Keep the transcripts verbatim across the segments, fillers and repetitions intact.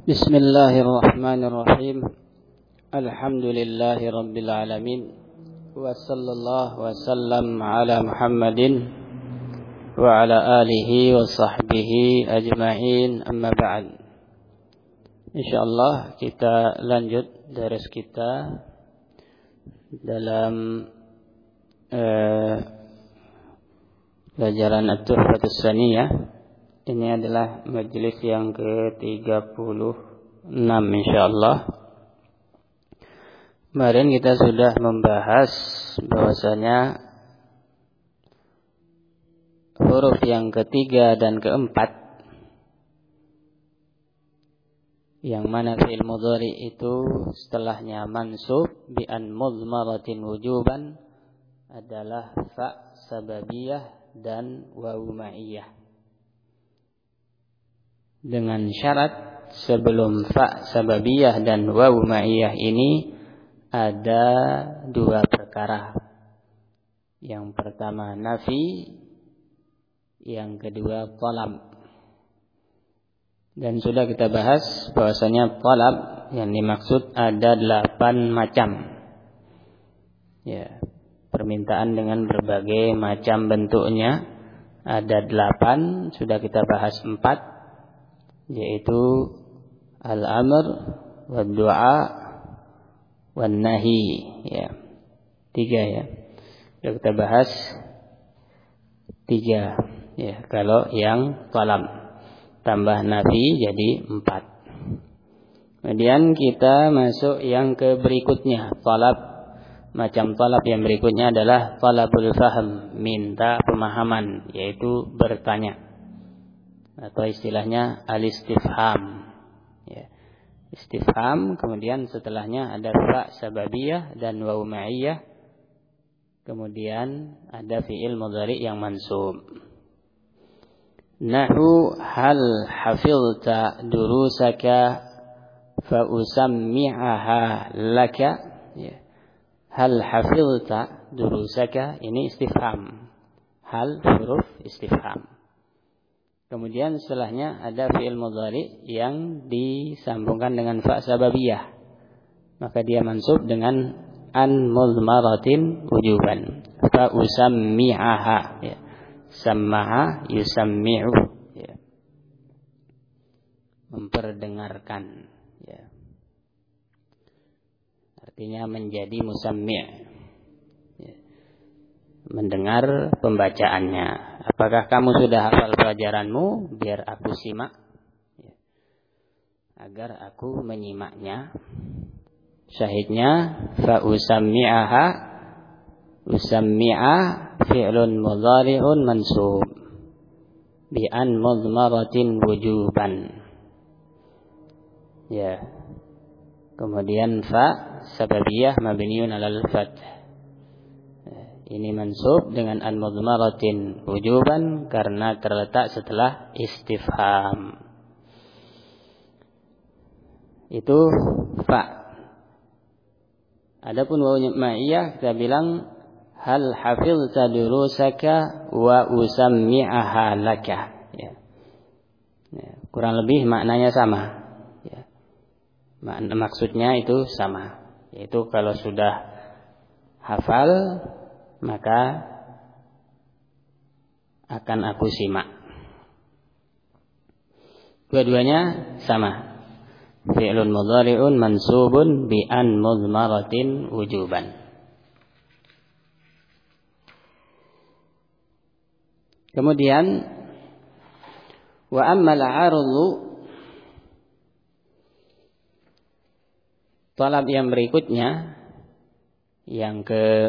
Bismillahirrahmanirrahim. Alhamdulillahi rabbil alamin. Wa sallallahu wa sallam ala Muhammadin wa ala alihi wa sahbihi ajma'in, amma ba'd. Insyaallah kita lanjut daras kita dalam eh, pelajaran At-Tuhfatus Tsaniyah. Ini adalah majelis yang ke tiga puluh enam insyaallah. Kemarin kita sudah membahas bahwasanya huruf yang ketiga dan keempat, yang mana fi'il mudhari itu setelahnya mansub bi an mudmaratin wujuban, adalah fa sababiyah dan wawu ma'iyah. Dengan syarat sebelum fa sababiyah dan wawu ma'iyah ini ada dua perkara. Yang pertama nafi, yang kedua talab. Dan sudah kita bahas bahwasanya talab yang dimaksud ada delapan macam. Ya, permintaan dengan berbagai macam bentuknya ada delapan. Sudah kita bahas empat, yaitu al-amr, wad-du'a, wan-nahi. Ya, tiga ya. Sudah kita bahas tiga. Ya, kalau yang talab tambah nafi jadi empat. Kemudian kita masuk yang ke berikutnya. Talab, macam talab yang berikutnya adalah talabul fahm, minta pemahaman, yaitu bertanya, atau istilahnya al-istifham. Ya, istifham. Kemudian setelahnya ada fa sababiyah dan wawu ma'iyah. Kemudian ada fi'il mudhari yang mansub. Nahu hal hafilta durusaka fa usammi'aha laka. Ya. Hal hafilta durusaka, ini istifham. Hal huruf istifham. Kemudian setelahnya ada fi'il mudhari yang disambungkan dengan fa sababiyah, maka dia mansub dengan an mudmaratin wujuban. Fa usammi'aha. Ya. Samma'a yusammi'u. Ya. Memperdengarkan. Ya. Artinya menjadi musammi'. Ya. Mendengar pembacaannya. Apakah kamu sudah hafal pelajaranmu? Biar aku simak, ya, agar aku menyimaknya. Syahidnya fa usammi'aha. Usammi'a fi'lun mudhari'un mansub bi an mudmaratin wujuban. Ya. Kemudian fa sababiyah mabniun 'alal fath. Ini mansub dengan an mudmaratin wujuban karena terletak setelah istifham. Itu fa. Adapun wawu ma'iyah kita bilang hal hafizta durusaka wa usammi'aha laka. Ya. Ya, kurang lebih maknanya sama. Ya. Makna, maksudnya itu sama. Yaitu kalau sudah hafal, maka akan aku simak. Dua-duanya sama. Fi'lun mudhari'un mansubun bi an mudmaratin wujuban. Kemudian wa ammal 'ardu, talab yang berikutnya yang ke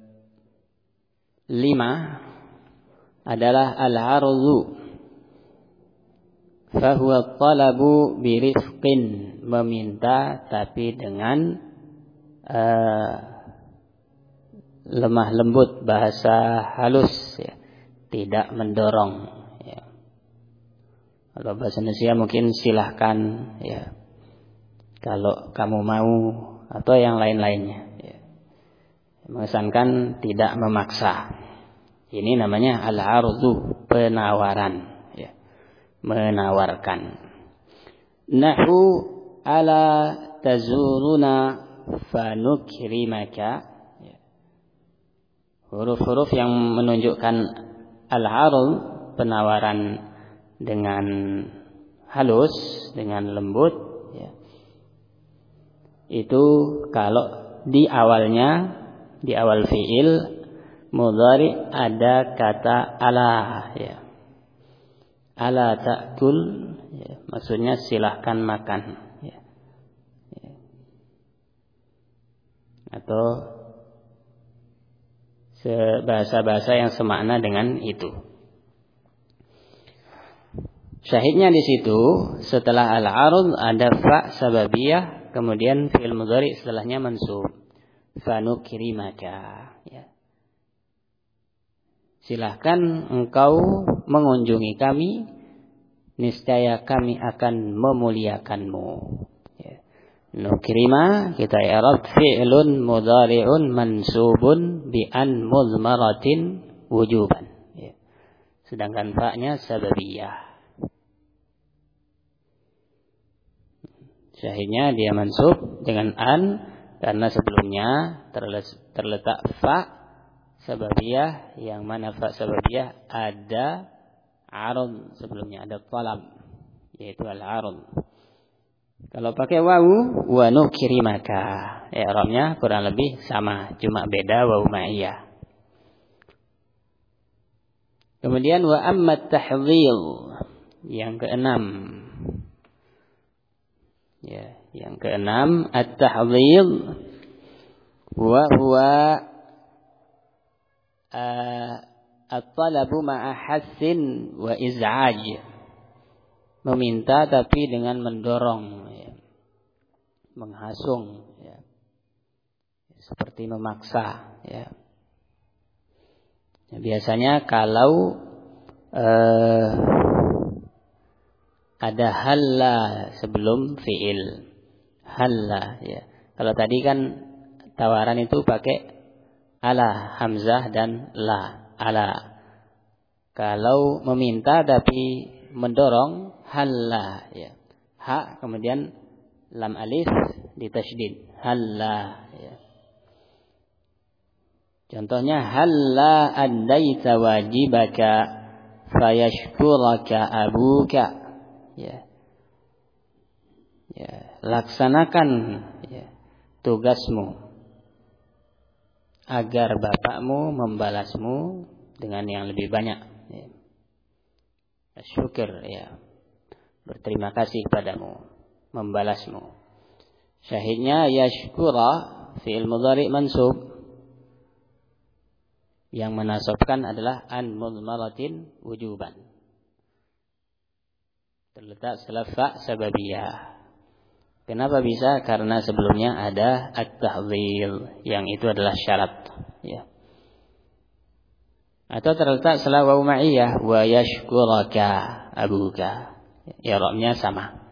lima adalah al-'ardu. Fa huwa talabu bi rifqin, meminta tapi dengan uh, lemah lembut, bahasa halus, ya. Tidak mendorong. Ya. Kalau bahasa Indonesia mungkin silahkan, ya. Kalau kamu mau, atau yang lain-lainnya. Ya. Mengesankan tidak memaksa. Ini namanya al-ardu, penawaran. Ya. Menawarkan. Nahu ala tazuruna fanukrimaka. Huruf-huruf yang menunjukkan al-'arud, penawaran dengan halus, dengan lembut, ya. Itu kalau di awalnya, di awal fi'il mudhari ada kata ala, ya. Ala ta'kul, ya. Maksudnya silahkan makan, ya. Ya. Atau bahasa-bahasa yang semakna dengan itu. Syahidnya di situ setelah al-'arud ada fa sababiyah, kemudian fi'il mudhari setelahnya mansub. Fanukrimaka, ya. Silahkan engkau mengunjungi kami, niscaya kami akan memuliakanmu. Ya. Nukrima kita i'rab fi'lun mudhari'un mansubun bi an mudmaratin wujuban. Ya. Sedangkan fa-nya sababiyah. Syahidnya dia mansub dengan an karena sebelumnya terletak fa sababiyah, yang mana fa sababiyah ada arud sebelumnya, ada talab, yaitu al-arud. Kalau pakai wawu, wa nukrimaka, i'rabnya kurang lebih sama, cuma beda wawu ma'iyah. Kemudian wa amma tahdhil, yang keenam. Ya, yang keenam at-tahdhil wa huwa uh, at-talabu ma'a hassin wa iz'aj. Meminta tapi dengan mendorong, ya. Menghasung, ya. Seperti memaksa, ya. Ya, biasanya kalau uh, ada halla sebelum fi'il, halla, ya. Kalau tadi kan tawaran itu pakai ala, hamzah dan la, ala. Kalau meminta tapi mendorong, halla, ya. Ha kemudian lam alif ditasydid, halla, ya. Contohnya halla addaita wajibaka fayashkuraka abuka, ya. Ya, laksanakan, ya, tugasmu agar bapakmu membalasmu dengan yang lebih banyak, ya. Syukur, ya, berterima kasih padamu, membalasmu. Syahidnya yashkura fi'il mudhari mansub, yang menasabkan adalah an mudmaratin wujuban, terletak setelah fa sababiyah. Kenapa bisa? Karena sebelumnya ada at-tahdhil, yang itu adalah syarat, ya. Atau terletak setelah wawu ma'iyah, wa yashkuraka abuka, i'rabnya sama.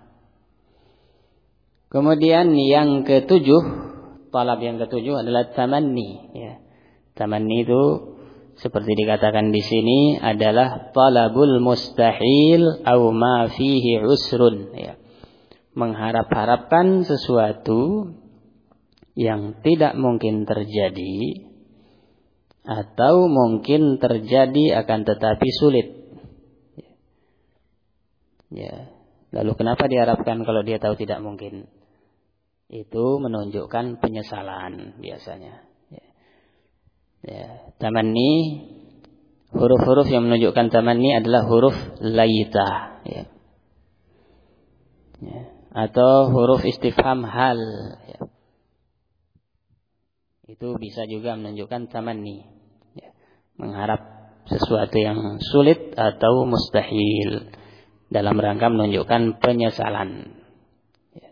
Kemudian yang ketujuh, talab yang ketujuh adalah tamanni, ya. Tamanni itu seperti dikatakan di sini adalah talabul mustahil au ma fihi usrun, ya. Mengharap-harapkan sesuatu yang tidak mungkin terjadi atau mungkin terjadi akan tetapi sulit. Ya. Lalu kenapa diharapkan kalau dia tahu tidak mungkin? Itu menunjukkan penyesalan biasanya. Ya. Ya. Tamanni, huruf-huruf yang menunjukkan tamanni adalah huruf laita, ya. Ya. Atau huruf istifham hal, ya. Itu bisa juga menunjukkan tamanni, ya. Mengharap sesuatu yang sulit atau mustahil dalam rangka menunjukkan penyesalan, ya.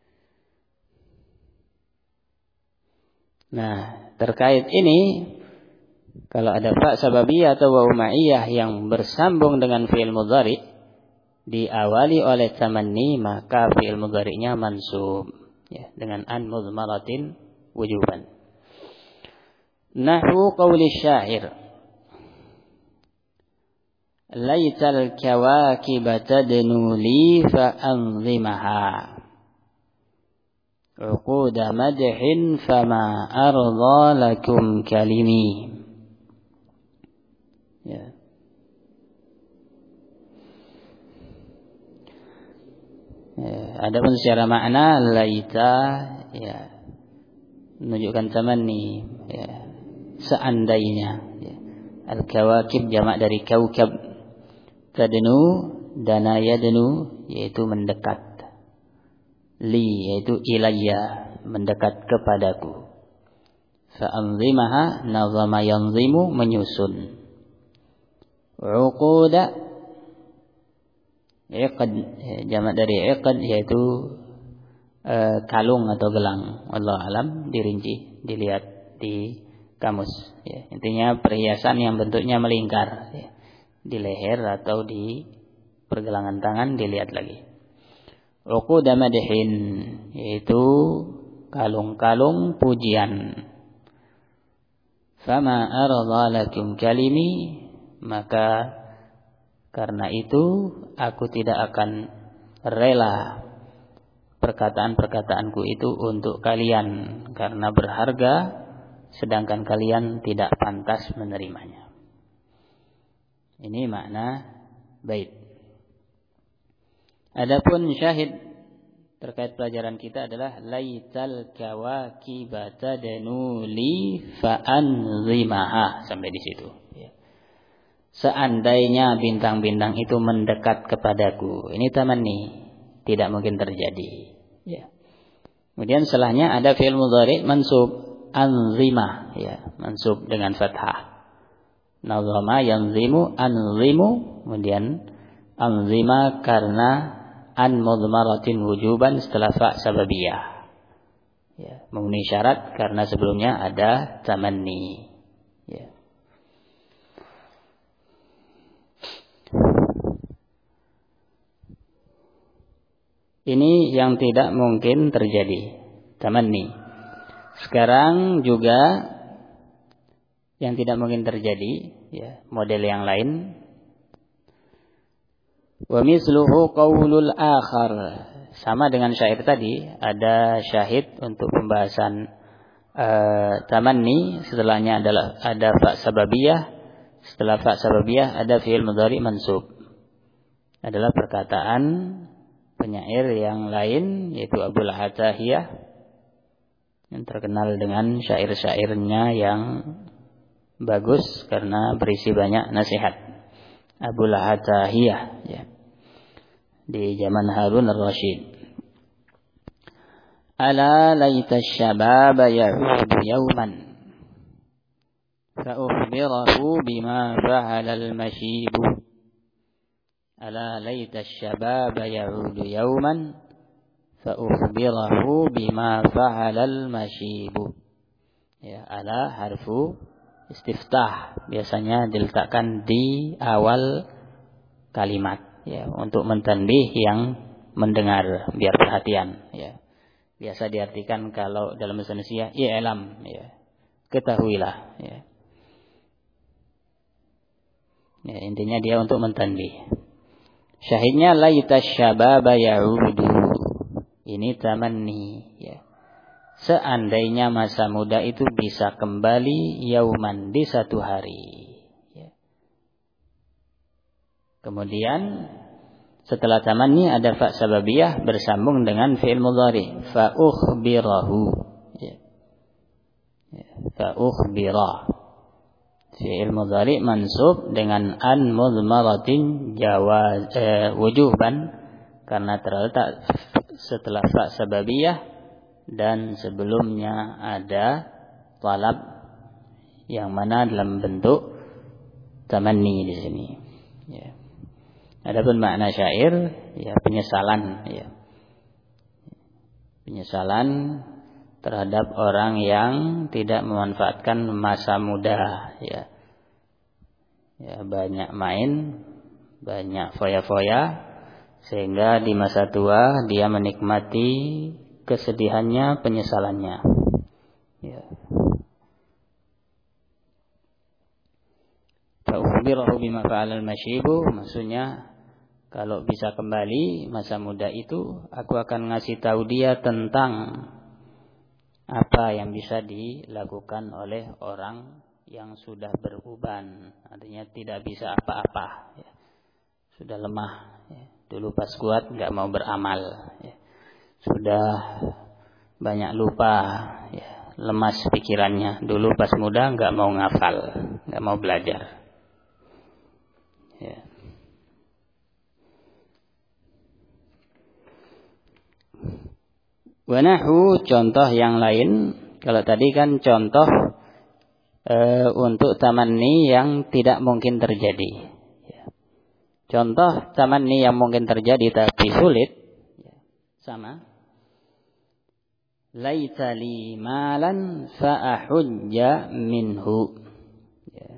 Nah, terkait ini, kalau ada fa sababiyah atau wawu ma'iyah yang bersambung dengan fi'il mudhari diawali oleh tamanni, maka fi'il mudhari'nya mansub, ya, dengan an mudmaratin wujuban. Nahwu qauli syair, laital kawakiba tadnu li fa anzimaha uquda madhin fama arda lakum kalimi. Ya. Ya, adapun secara makna laita ya menunjukkan tamanni ya, seandainya ya. Al-kawakib jamak dari kaukab, tadnu dana yadnu yaitu mendekat, li yaitu ilayya mendekat kepadaku, fa anzimaha nazama yanzimu menyusun, uquda iqad jamak dari iqad yaitu uh, kalung atau gelang. Allah alam, dirinci dilihat di kamus ya. Intinya perhiasan yang bentuknya melingkar ya, di leher atau di pergelangan tangan, dilihat lagi. Uquda madhin yaitu kalung-kalung pujian. Fama arda lakum kalimi, maka karena itu aku tidak akan rela perkataan-perkataanku itu untuk kalian karena berharga, sedangkan kalian tidak pantas menerimanya. Ini makna bait. Adapun syahid terkait pelajaran kita adalah laital kawakiba tadnu li fa anzimaha, sampai di situ ya. Seandainya bintang-bintang itu mendekat kepadaku, ini tamanni, tidak mungkin terjadi ya. Kemudian setelahnya ada fi'il mudhari mansub anzima ya, mansub dengan fathah. Nazama yanzimu anzimu, kemudian anzima karena an mudmaratin wujuban setelah fa sababiyah ya, memenuhi syarat karena sebelumnya ada tamanni ya. Ini yang tidak mungkin terjadi, tamanni. Sekarang juga yang tidak mungkin terjadi ya, model yang lain. Wa misluhu qaulul akhar, sama dengan syair tadi, ada syahid untuk pembahasan uh, tamanni, setelahnya adalah ada fa sababiyah, setelah fa sababiyah ada fi'il mudhari mansub. Adalah perkataan penyair yang lain yaitu Abul Atahiyah yang terkenal dengan syair-syairnya yang bagus karena berisi banyak nasihat. Abul Atahiyah ya, di zaman Harun ar-Rasyid. Ala laita syababa ya'udu yawman fa ukhbirahu bima fa'ala al-mashibu. Ala laita syababa ya'udu yawman fa ukhbirahu bima fa'ala al-mashibu. Ya, ala harfu istiftah biasanya diletakkan di awal kalimat ya, untuk mentanbih yang mendengar biar perhatian ya. Biasa diartikan kalau dalam bahasa Indonesia i'lam ya, ketahuilah ya. Ya, intinya dia untuk mentanbih. Syahidnya laita syababa ya'udu, ini tamanni ya. Seandainya masa muda itu bisa kembali yauman, di satu hari ya. Kemudian setelah tamanni ada fa sababiyah bersambung dengan fi'il mudhari fa ukhbirahu ya. Ya, fa ukhbira fi'il mudhari mansub dengan an mudmaratin jawaz eh, wujuban karena terletak setelah fa sababiyah dan sebelumnya ada talab yang mana dalam bentuk tamanni di sini ya. Adapun makna syair ya penyesalan ya, penyesalan terhadap orang yang tidak memanfaatkan masa muda ya. Ya, banyak main, banyak foya-foya sehingga di masa tua dia menikmati kesedihannya, penyesalannya ya. ukhbirahu bima fa'ala al-mashibu, maksudnya kalau bisa kembali masa muda itu, aku akan ngasih tahu dia tentang apa yang bisa dilakukan oleh orang yang sudah beruban, artinya tidak bisa apa-apa, ya. Sudah lemah, ya. Dulu pas kuat nggak mau beramal, ya. Sudah banyak lupa, ya. Lemas pikirannya. Dulu pas muda nggak mau ngafal, nggak mau belajar, ya. Wanahu, contoh yang lain. Kalau tadi kan contoh e, untuk tamanni yang tidak mungkin terjadi, ya. Contoh tamanni yang mungkin terjadi tapi sulit, ya. Sama. Laita li malan fa'ahujja minhu, ya.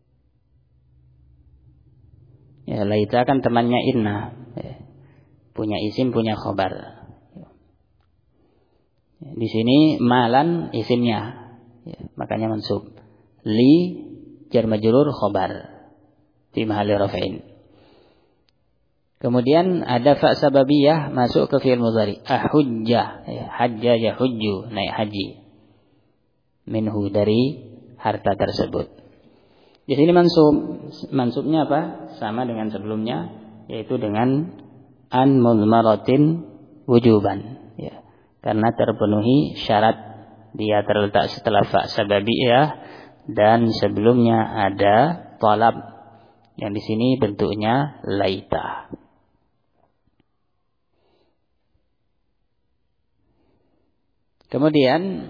Ya, laita kan temannya inna, ya. Punya isim, punya khobar. Di sini malan isimnya, ya, makanya mansub. Li jar majrur khobar fi mahalli raf'in. Kemudian ada fa sababiyah masuk ke fi'il mudhari. Ahujja, ya, hajja yahujju, naik haji. Minhu, dari harta tersebut. Di sini mansub. Mansubnya apa? Sama dengan sebelumnya, yaitu dengan an mudmaratin wujuban, ya. Karena terpenuhi syarat, dia terletak setelah fa sababiyah dan sebelumnya ada talab yang di sini bentuknya laita. Kemudian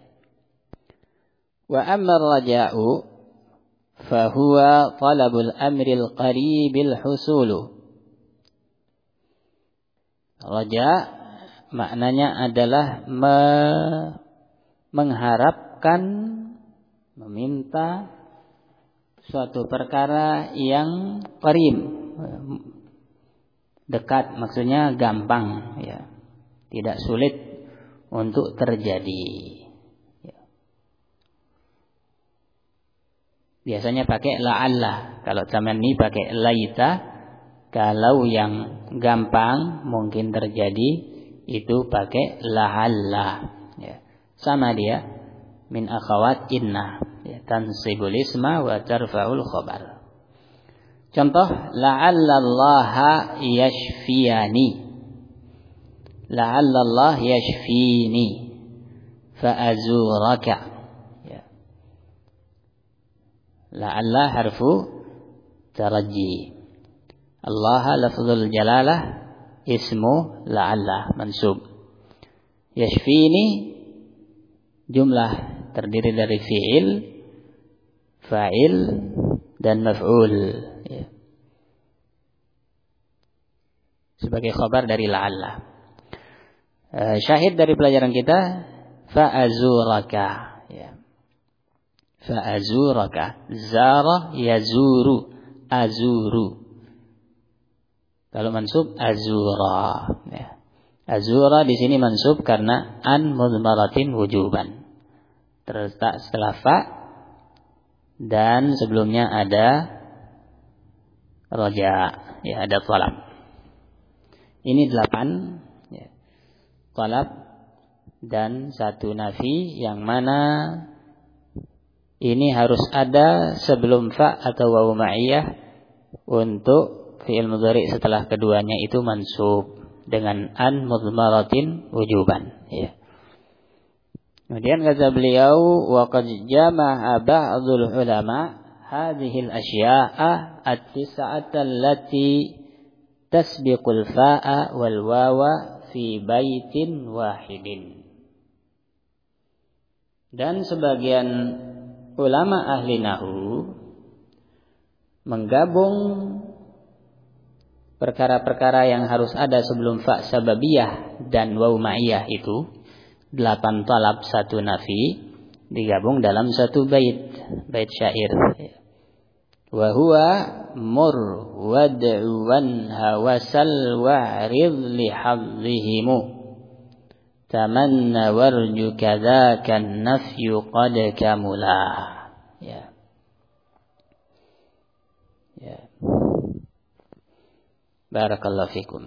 wa amma raja'u fa huwa talabul amril qaribil husulu. Raja' maknanya adalah me, mengharapkan, meminta suatu perkara yang qarib, dekat, maksudnya gampang, ya, tidak sulit untuk terjadi, ya. Biasanya pakai la'alla, kalau tamanni pakai laita, kalau yang gampang mungkin terjadi itu pakai la'alla, ya. Sama dia, min akhawat inna, ya, tansibul isma wa tarfa'ul khabar. Contoh, la'alla Allah yashfiyani, la'alla Allah yashfini fa'azuraka, ya. La'alla harfu taraji, Allah lafzul jalalah, ismu la'alla mansub. Yashfini jumlah terdiri dari fi'il, fa'il dan maf'ul, ya. Sebagai khabar dari la'alla. Uh, syahid dari pelajaran kita fa'azuraka, ya. Fa'azuraka, zara yazuru, azuru. Kalau mansub azura, ya. Azura di sini mansub karena an mudmaratin wujuban, terletak setelah fa dan sebelumnya ada raja, ya, ada talab. Ini delapan, ya, talab dan satu nafi, yang mana ini harus ada sebelum fa atau wawu ma'iyah untuk fi'il mudhari setelah keduanya itu mansub dengan an mudmaratin wujuban, ya. Kemudian kata beliau, wa qad jama'a ba'dul ulama hadhihi al-asya'a at-tis'ata allati tasbiqul fa'a wal wawa fi baitin wahidin. Dan sebagian ulama ahli nahwu menggabung perkara-perkara yang harus ada sebelum fa sababiyah dan waw ma'iyah itu, delapan talab satu nafi, digabung dalam satu bait, bait syair. Wa huwa mur wad'u wanha wasal wa'rid li hadhihimu tamanna warju kadzaka an-nafyu qad kamula, ya. Barakallahu fikum.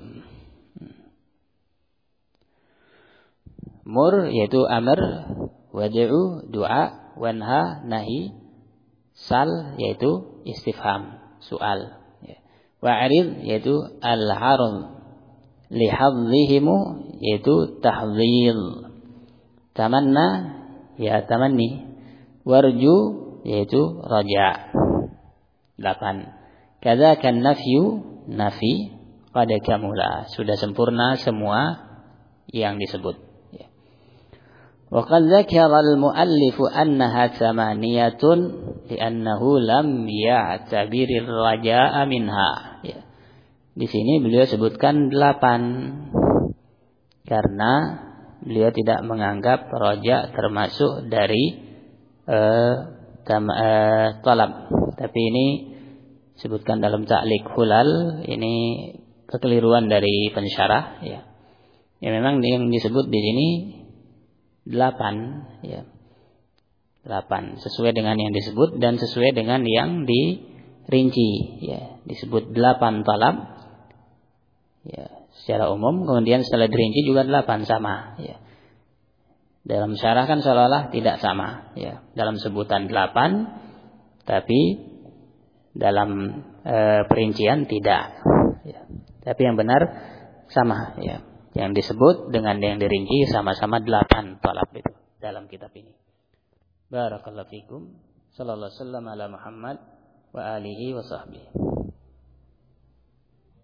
Mur yaitu amr, wad'u doa, wanha nahi, sal yaitu istifham soal. Wa'rid yaitu al-haram, lihadhihimu yaitu tahdhil. Tamanna ya tamanni, warju yaitu raja. Delapan. Kadzaka nafyu nafi qad kamula, sudah sempurna semua yang disebut. وقد ذكر المؤلف أنها ثمانية لأنه لم يعتبر الرجاء منها. Ya. Di sini beliau sebutkan delapan karena beliau tidak menganggap roja termasuk dari uh, tam, uh, talab. Tapi ini sebutkan dalam ta'liq hulal, ini kekeliruan dari pensyarah. Ya, ya memang yang disebut di sini delapan, ya. Delapan sesuai dengan yang disebut dan sesuai dengan yang dirinci, ya. Disebut delapan talab, ya, secara umum. Kemudian setelah dirinci juga delapan sama, ya. Dalam syarah kan seolah-olah tidak sama, ya. Dalam sebutan delapan, tapi dalam e, perincian tidak, ya. Tapi yang benar sama, ya. Yang disebut dengan yang dirinci sama-sama delapan talab itu dalam kitab ini. Barakallahu fikum. Sallallahu alaihi wasallam ala Muhammad wa alihi wa sahbihi.